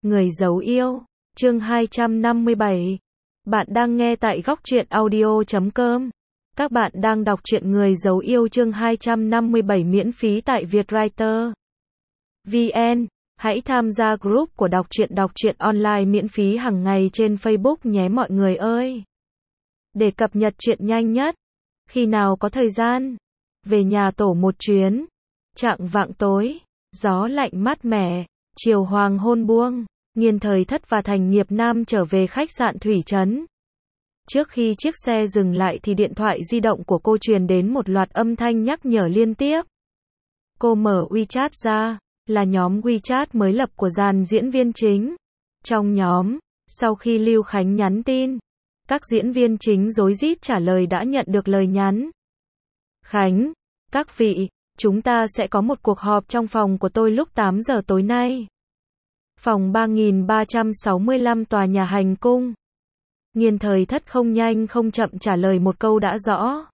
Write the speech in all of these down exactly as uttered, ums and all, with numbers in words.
Người dấu yêu, chương hai trăm năm mươi bảy. Bạn đang nghe tại góc truyện audio chấm com. Các bạn đang đọc truyện Người dấu yêu chương hai trăm năm mươi bảy miễn phí tại Vietwriter vê en. Hãy tham gia group của đọc truyện đọc truyện online miễn phí hàng ngày trên Facebook nhé mọi người ơi. Để cập nhật truyện nhanh nhất, khi nào có thời gian, về nhà tổ một chuyến. Chạng vạng tối, gió lạnh mát mẻ, chiều hoàng hôn buông, Nghiên Thời Thất và Thành Nghiệp Nam trở về khách sạn Thủy Trấn. Trước khi chiếc xe dừng lại thì điện thoại di động của cô truyền đến một loạt âm thanh nhắc nhở liên tiếp. Cô mở WeChat ra, là nhóm WeChat mới lập của dàn diễn viên chính. Trong nhóm, sau khi Lưu Khánh nhắn tin, các diễn viên chính rối rít trả lời đã nhận được lời nhắn. Khánh, các vị, chúng ta sẽ có một cuộc họp trong phòng của tôi lúc tám giờ tối nay. Phòng ba nghìn ba trăm sáu mươi lăm tòa nhà Hành Cung. Nghiên Thời Thất không nhanh không chậm trả lời một câu đã rõ.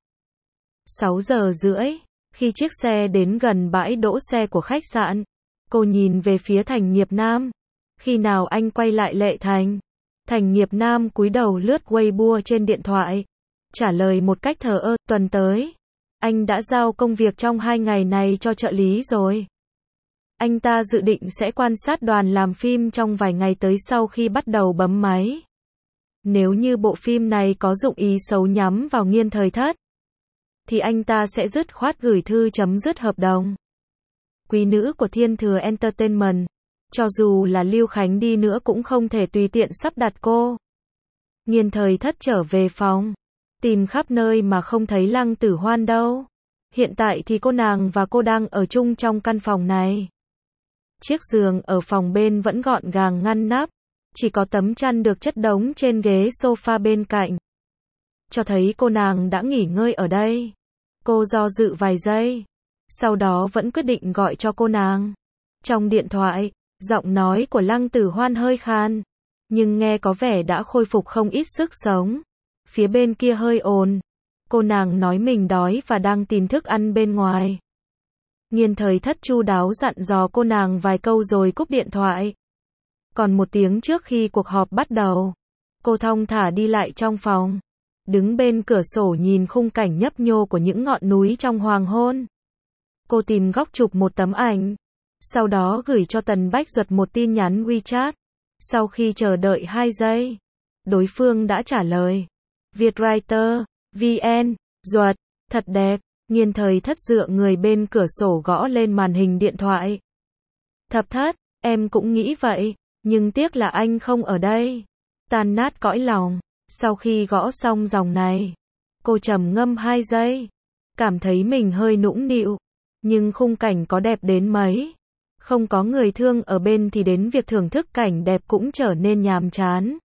sáu giờ rưỡi, khi chiếc xe đến gần bãi đỗ xe của khách sạn, cô nhìn về phía Thành Nghiệp Nam. Khi nào anh quay lại Lệ Thành? Thành Nghiệp Nam cúi đầu lướt Weibo trên điện thoại, trả lời một cách thờ ơ, tuần tới. Anh đã giao công việc trong hai ngày này cho trợ lý rồi. Anh ta dự định sẽ quan sát đoàn làm phim trong vài ngày tới sau khi bắt đầu bấm máy. Nếu như bộ phim này có dụng ý xấu nhắm vào Nghiên Thời Thất, thì anh ta sẽ dứt khoát gửi thư chấm dứt hợp đồng. Quý nữ của Thiên Thừa Entertainment, cho dù là Lưu Khánh đi nữa cũng không thể tùy tiện sắp đặt cô. Nghiên Thời Thất trở về phòng, tìm khắp nơi mà không thấy Lăng Tử Hoan đâu. Hiện tại thì cô nàng và cô đang ở chung trong căn phòng này. Chiếc giường ở phòng bên vẫn gọn gàng ngăn nắp, chỉ có tấm chăn được chất đống trên ghế sofa bên cạnh, cho thấy cô nàng đã nghỉ ngơi ở đây. Cô do dự vài giây, sau đó vẫn quyết định gọi cho cô nàng. Trong điện thoại, giọng nói của Lăng Tử Hoan hơi khan, nhưng nghe có vẻ đã khôi phục không ít sức sống. Phía bên kia hơi ồn. Cô nàng nói mình đói và đang tìm thức ăn bên ngoài. Nghiên Thời Thất chu đáo dặn dò cô nàng vài câu rồi cúp điện thoại. Còn một tiếng trước khi cuộc họp bắt đầu, cô thong thả đi lại trong phòng, đứng bên cửa sổ nhìn khung cảnh nhấp nhô của những ngọn núi trong hoàng hôn. Cô tìm góc chụp một tấm ảnh, sau đó gửi cho Tần Bách Duật một tin nhắn WeChat. Sau khi chờ đợi hai giây, đối phương đã trả lời. Vietwriter vê en, Duật, thật đẹp. Nghiên Thời Thất dựa người bên cửa sổ gõ lên màn hình điện thoại. Thập Thất, em cũng nghĩ vậy, nhưng tiếc là anh không ở đây. Tan nát cõi lòng. Sau khi gõ xong dòng này, cô trầm ngâm hai giây, cảm thấy mình hơi nũng nịu, nhưng khung cảnh có đẹp đến mấy, không có người thương ở bên thì đến việc thưởng thức cảnh đẹp cũng trở nên nhàm chán.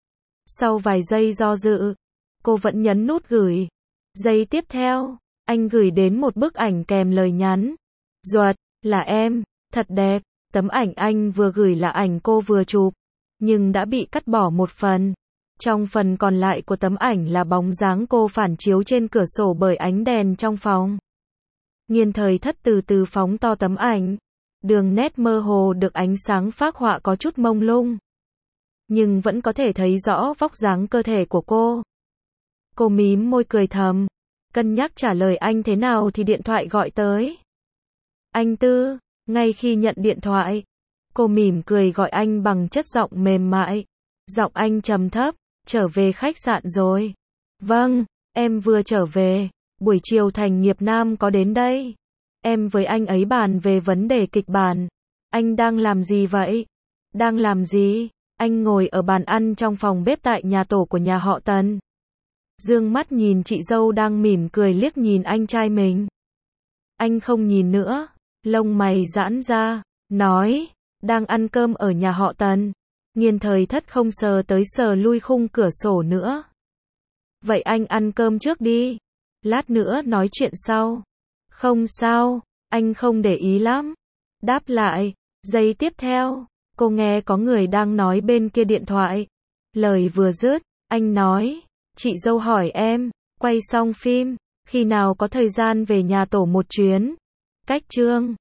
Sau vài giây do dự, cô vẫn nhấn nút gửi. Giây tiếp theo, anh gửi đến một bức ảnh kèm lời nhắn. Duật, là em, thật đẹp. Tấm ảnh anh vừa gửi là ảnh cô vừa chụp, nhưng đã bị cắt bỏ một phần. Trong phần còn lại của tấm ảnh là bóng dáng cô phản chiếu trên cửa sổ bởi ánh đèn trong phòng. Nghiên Thời Thất từ từ phóng to tấm ảnh. Đường nét mơ hồ được ánh sáng phác họa có chút mông lung, nhưng vẫn có thể thấy rõ vóc dáng cơ thể của cô. Cô mím môi cười thầm, cân nhắc trả lời anh thế nào thì điện thoại gọi tới. Anh Tư. Ngay khi nhận điện thoại, cô mỉm cười gọi anh bằng chất giọng mềm mại. Giọng anh trầm thấp, trở về khách sạn rồi. Vâng, em vừa trở về. Buổi chiều Thành Nghiệp Nam có đến đây. Em với anh ấy bàn về vấn đề kịch bản. Anh đang làm gì vậy? Đang làm gì? Anh ngồi ở bàn ăn trong phòng bếp tại nhà tổ của nhà họ Tần. Dương mắt nhìn chị dâu đang mỉm cười liếc nhìn anh trai mình. Anh không nhìn nữa, lông mày giãn ra, nói, đang ăn cơm ở nhà họ Tần. Nghiên Thời Thất không sờ tới sờ lui khung cửa sổ nữa. Vậy anh ăn cơm trước đi, lát nữa nói chuyện sau. Không sao, anh không để ý lắm. Đáp lại, giây tiếp theo, cô nghe có người đang nói bên kia điện thoại. Lời vừa dứt, anh nói, chị dâu hỏi em, quay xong phim, khi nào có thời gian về nhà tổ một chuyến. Cách chương